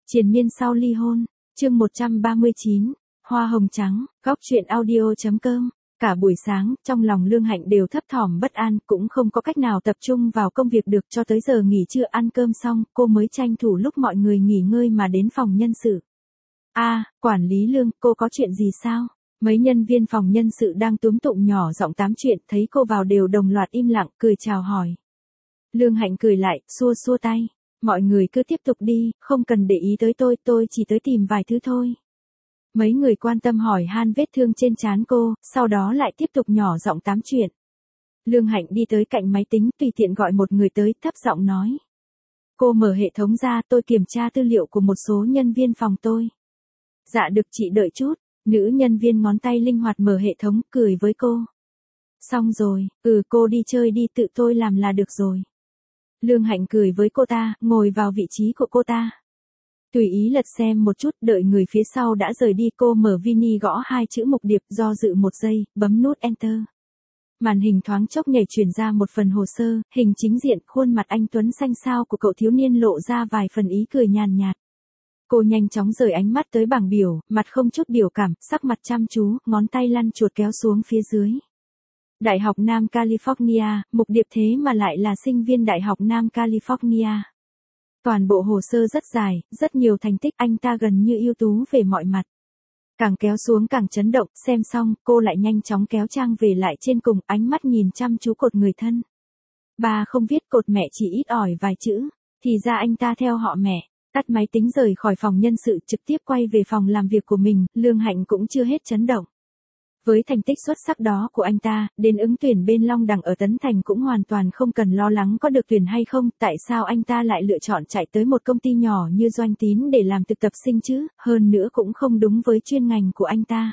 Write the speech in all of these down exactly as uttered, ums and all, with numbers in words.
Triền miên sau ly hôn, chương một trăm ba mươi chín, hoa hồng trắng, góc truyện audio.com. Cả buổi sáng, trong lòng Lương Hạnh đều thấp thỏm bất an, cũng không có cách nào tập trung vào công việc được, cho tới giờ nghỉ trưa ăn cơm xong, cô mới tranh thủ lúc mọi người nghỉ ngơi mà đến phòng nhân sự. A, quản lý Lương, cô có chuyện gì sao? Mấy nhân viên phòng nhân sự đang túm tụm nhỏ giọng tám chuyện, thấy cô vào đều đồng loạt im lặng, cười chào hỏi. Lương Hạnh cười lại, xua xua tay. Mọi người cứ tiếp tục đi, không cần để ý tới tôi, tôi chỉ tới tìm vài thứ thôi. Mấy người quan tâm hỏi han vết thương trên trán cô, sau đó lại tiếp tục nhỏ giọng tám chuyện. Lương Hạnh đi tới cạnh máy tính, tùy tiện gọi một người tới, thấp giọng nói. Cô mở hệ thống ra, tôi kiểm tra tư liệu của một số nhân viên phòng tôi. Dạ được chị đợi chút, nữ nhân viên ngón tay linh hoạt mở hệ thống, cười với cô. Xong rồi, ừ cô đi chơi đi, tự tôi làm là được rồi. Lương Hạnh cười với cô ta, ngồi vào vị trí của cô ta. Tùy ý lật xem một chút, đợi người phía sau đã rời đi, cô mở Vini gõ hai chữ mục điệp, do dự một giây, bấm nút Enter. Màn hình thoáng chốc nhảy chuyển ra một phần hồ sơ, hình chính diện, khuôn mặt anh tuấn xanh xao của cậu thiếu niên lộ ra vài phần ý cười nhàn nhạt. Cô nhanh chóng rời ánh mắt tới bảng biểu, mặt không chút biểu cảm, sắc mặt chăm chú, ngón tay lăn chuột kéo xuống phía dưới. Đại học Nam California, mục điệp thế mà lại là sinh viên Đại học Nam California. Toàn bộ hồ sơ rất dài, rất nhiều thành tích, anh ta gần như ưu tú về mọi mặt. Càng kéo xuống càng chấn động, xem xong, cô lại nhanh chóng kéo trang về lại trên cùng, ánh mắt nhìn chăm chú cột người thân. Ba không viết cột mẹ chỉ ít ỏi vài chữ, thì ra anh ta theo họ mẹ. Tắt máy tính rời khỏi phòng nhân sự, trực tiếp quay về phòng làm việc của mình, Lương Hạnh cũng chưa hết chấn động. Với thành tích xuất sắc đó của anh ta, đến ứng tuyển bên Long Đằng ở Tấn Thành cũng hoàn toàn không cần lo lắng có được tuyển hay không, tại sao anh ta lại lựa chọn chạy tới một công ty nhỏ như Doanh Tín để làm thực tập sinh chứ, hơn nữa cũng không đúng với chuyên ngành của anh ta.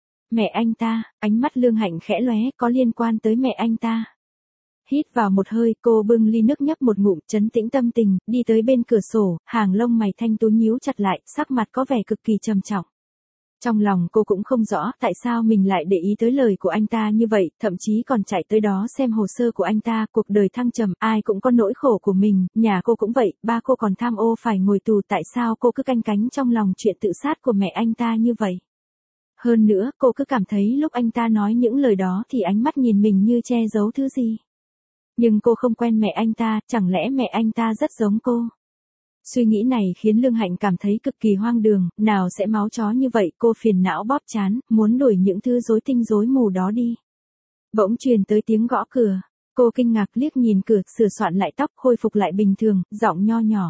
Mẹ anh ta, ánh mắt Lương Hạnh khẽ lóe, có liên quan tới mẹ anh ta. Hít vào một hơi, cô bưng ly nước nhấp một ngụm, trấn tĩnh tâm tình, đi tới bên cửa sổ, hàng lông mày thanh tú nhíu chặt lại, sắc mặt có vẻ cực kỳ trầm trọng. Trong lòng cô cũng không rõ tại sao mình lại để ý tới lời của anh ta như vậy, thậm chí còn chạy tới đó xem hồ sơ của anh ta, cuộc đời thăng trầm, ai cũng có nỗi khổ của mình, nhà cô cũng vậy, ba cô còn tham ô phải ngồi tù, tại sao cô cứ canh cánh trong lòng chuyện tự sát của mẹ anh ta như vậy. Hơn nữa, cô cứ cảm thấy lúc anh ta nói những lời đó thì ánh mắt nhìn mình như che giấu thứ gì. Nhưng cô không quen mẹ anh ta, chẳng lẽ mẹ anh ta rất giống cô? Suy nghĩ này khiến Lương Hạnh cảm thấy cực kỳ hoang đường, nào sẽ máu chó như vậy, cô phiền não bóp trán, muốn đuổi những thứ rối tinh rối mù đó đi. Bỗng truyền tới tiếng gõ cửa, cô kinh ngạc liếc nhìn cửa, sửa soạn lại tóc, khôi phục lại bình thường, giọng nho nhỏ.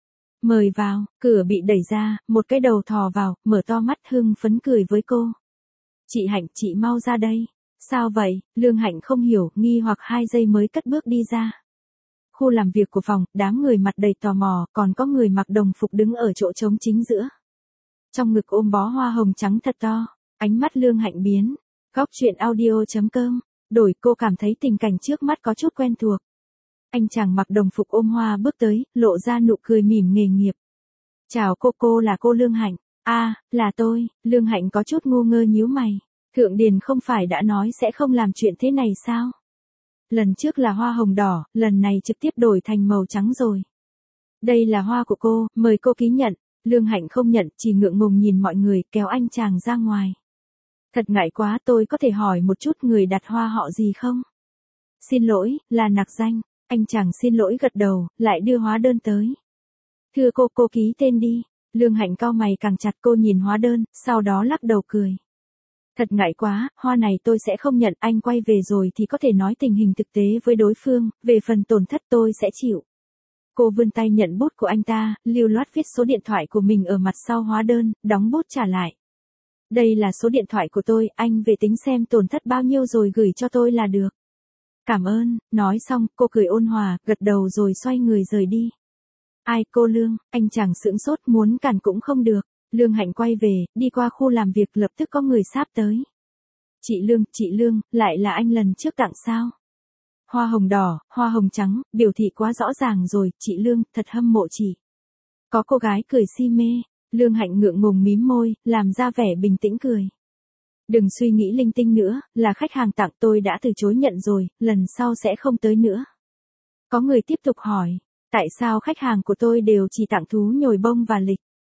Mời vào, cửa bị đẩy ra, một cái đầu thò vào, mở to mắt hưng phấn cười với cô. Chị Hạnh, chị mau ra đây. Sao vậy? Lương Hạnh không hiểu, nghi hoặc hai giây mới cất bước đi ra. Khu làm việc của phòng, đám người mặt đầy tò mò, còn có người mặc đồng phục đứng ở chỗ trống chính giữa. Trong ngực ôm bó hoa hồng trắng thật to, ánh mắt Lương Hạnh biến. Góc truyện audio.com, đổi cô cảm thấy tình cảnh trước mắt có chút quen thuộc. Anh chàng mặc đồng phục ôm hoa bước tới, lộ ra nụ cười mỉm nghề nghiệp. Chào cô, cô là cô Lương Hạnh. À, là tôi. Lương Hạnh có chút ngu ngơ nhíu mày. Thượng Điền không phải đã nói sẽ không làm chuyện thế này sao? Lần trước là hoa hồng đỏ, lần này trực tiếp đổi thành màu trắng rồi. Đây là hoa của cô, mời cô ký nhận. Lương Hạnh không nhận, chỉ ngượng ngùng nhìn mọi người, kéo anh chàng ra ngoài. Thật ngại quá, tôi có thể hỏi một chút người đặt hoa họ gì không? Xin lỗi, là nặc danh. Anh chàng xin lỗi gật đầu, lại đưa hóa đơn tới. Thưa cô, cô ký tên đi. Lương Hạnh cau mày càng chặt, cô nhìn hóa đơn, sau đó lắc đầu cười. Thật ngại quá, hoa này tôi sẽ không nhận, anh quay về rồi thì có thể nói tình hình thực tế với đối phương, về phần tổn thất tôi sẽ chịu. Cô vươn tay nhận bút của anh ta, lưu loát viết số điện thoại của mình ở mặt sau hóa đơn, đóng bút trả lại. Đây là số điện thoại của tôi, anh về tính xem tổn thất bao nhiêu rồi gửi cho tôi là được. Cảm ơn, nói xong, cô cười ôn hòa, gật đầu rồi xoay người rời đi. Ai, cô Lương, anh chàng sững sốt, muốn cản cũng không được. Lương Hạnh quay về, đi qua khu làm việc, lập tức có người sáp tới. Chị Lương, chị Lương, lại là anh lần trước tặng sao? Hoa hồng đỏ, hoa hồng trắng, biểu thị quá rõ ràng rồi, chị Lương, thật hâm mộ chị. Có cô gái cười si mê, Lương Hạnh ngượng ngùng mím môi, làm ra vẻ bình tĩnh cười. Đừng suy nghĩ linh tinh nữa, là khách hàng tặng, tôi đã từ chối nhận rồi, lần sau sẽ không tới nữa. Có người tiếp tục hỏi, tại sao khách hàng của tôi đều chỉ tặng thú nhồi bông và lịch?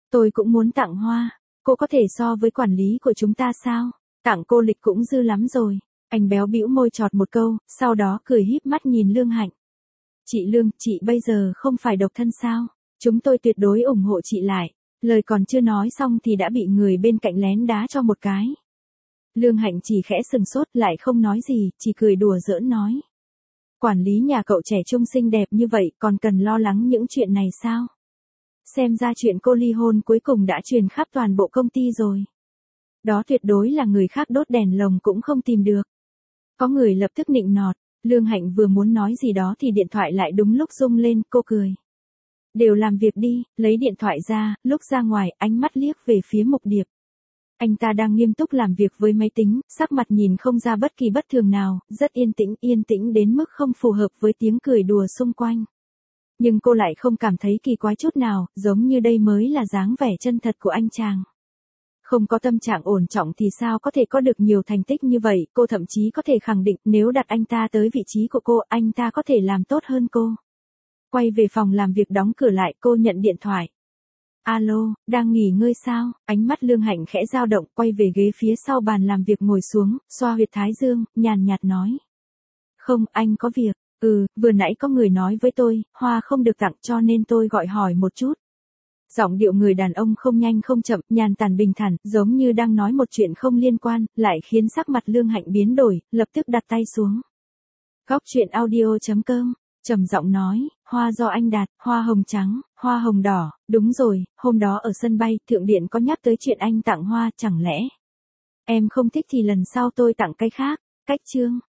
Tôi cũng muốn tặng hoa. Cô có thể so với quản lý của chúng ta sao? Tặng cô lịch cũng dư lắm rồi. Anh béo bĩu môi chọt một câu, sau đó cười híp mắt nhìn Lương Hạnh. Chị Lương, chị bây giờ không phải độc thân sao? Chúng tôi tuyệt đối ủng hộ chị lại. Lời còn chưa nói xong thì đã bị người bên cạnh lén đá cho một cái. Lương Hạnh chỉ khẽ sừng sốt lại không nói gì, chỉ cười đùa giỡn nói. Quản lý nhà cậu trẻ trung xinh đẹp như vậy còn cần lo lắng những chuyện này sao? Xem ra chuyện cô ly hôn cuối cùng đã truyền khắp toàn bộ công ty rồi. Đó tuyệt đối là người khác đốt đèn lồng cũng không tìm được. Có người lập tức nịnh nọt, Lương Hạnh vừa muốn nói gì đó thì điện thoại lại đúng lúc rung lên, cô cười. Đều làm việc đi, lấy điện thoại ra, lúc ra ngoài, ánh mắt liếc về phía Mục Điệp. Anh ta đang nghiêm túc làm việc với máy tính, sắc mặt nhìn không ra bất kỳ bất thường nào, rất yên tĩnh, yên tĩnh đến mức không phù hợp với tiếng cười đùa xung quanh. Nhưng cô lại không cảm thấy kỳ quái chút nào, giống như đây mới là dáng vẻ chân thật của anh chàng. Không có tâm trạng ổn trọng thì sao có thể có được nhiều thành tích như vậy, cô thậm chí có thể khẳng định nếu đặt anh ta tới vị trí của cô, anh ta có thể làm tốt hơn cô. Quay về phòng làm việc đóng cửa lại, cô nhận điện thoại. Alo, đang nghỉ ngơi sao? Ánh mắt Lương Hạnh khẽ dao động, quay về ghế phía sau bàn làm việc ngồi xuống, xoa huyệt thái dương, nhàn nhạt nói. Không, anh có việc. Ừ, vừa nãy có người nói với tôi, hoa không được tặng cho nên tôi gọi hỏi một chút. Giọng điệu người đàn ông không nhanh không chậm, nhàn tản bình thản, giống như đang nói một chuyện không liên quan, lại khiến sắc mặt Lương Hạnh biến đổi, lập tức đặt tay xuống. Góc truyện audio chấm com, trầm giọng nói, hoa do anh đặt, hoa hồng trắng, hoa hồng đỏ, đúng rồi, hôm đó ở sân bay, Thượng Điện có nhắc tới chuyện anh tặng hoa, chẳng lẽ. Em không thích thì lần sau tôi tặng cái khác, cách chương.